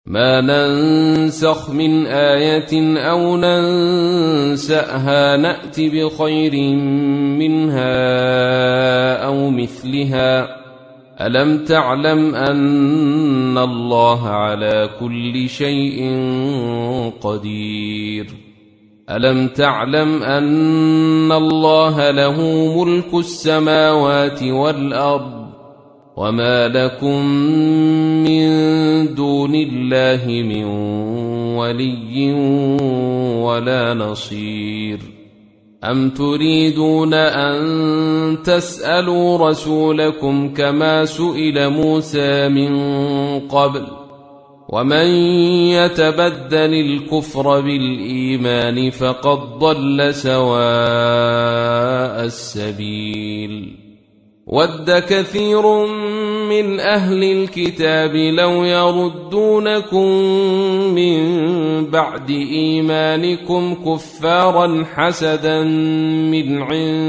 ما ننسخ من آية أو ننسأها نأت بخير منها أو مثلها. ألم تعلم أن الله على كل شيء قدير. ألم تعلم أن الله له ملك السماوات والأرض وما لكم من دون الله من ولي ولا نصير. أم تريدون أن تسألوا رسولكم كما سئل موسى من قبل ومن يتبدل الكفر بالإيمان فقد ضل سواء السبيل. ود كثير من أهل الكتاب لو يردونكم من بعد إيمانكم كفارا حسدا من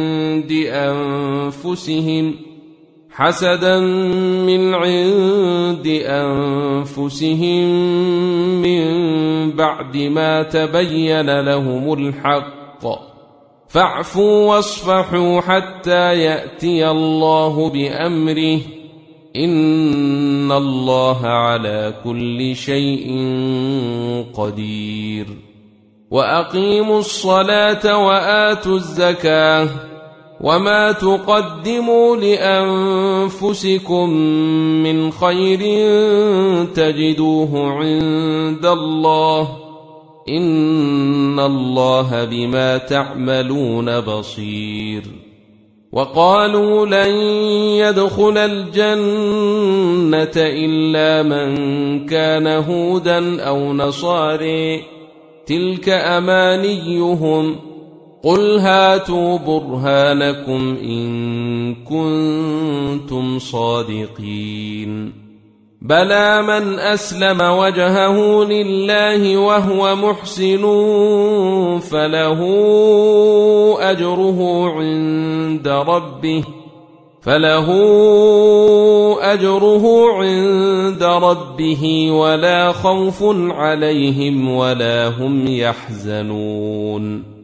عند أنفسهم من بعد ما تبين لهم الحق فاعفوا واصفحوا حتى يأتي الله بأمره إن الله على كل شيء قدير. وأقيموا الصلاة وآتوا الزكاة وما تقدموا لأنفسكم من خير تجدوه عند الله إن الله بما تعملون بصير. وقالوا لن يدخل الجنة إلا من كان هودا أو نصاري تلك أمانيهم قل هاتوا برهانكم إن كنتم صادقين. بلى من أسلم وجهه لله وهو محسن فله أجره عند ربه ولا خوف عليهم ولا هم يحزنون.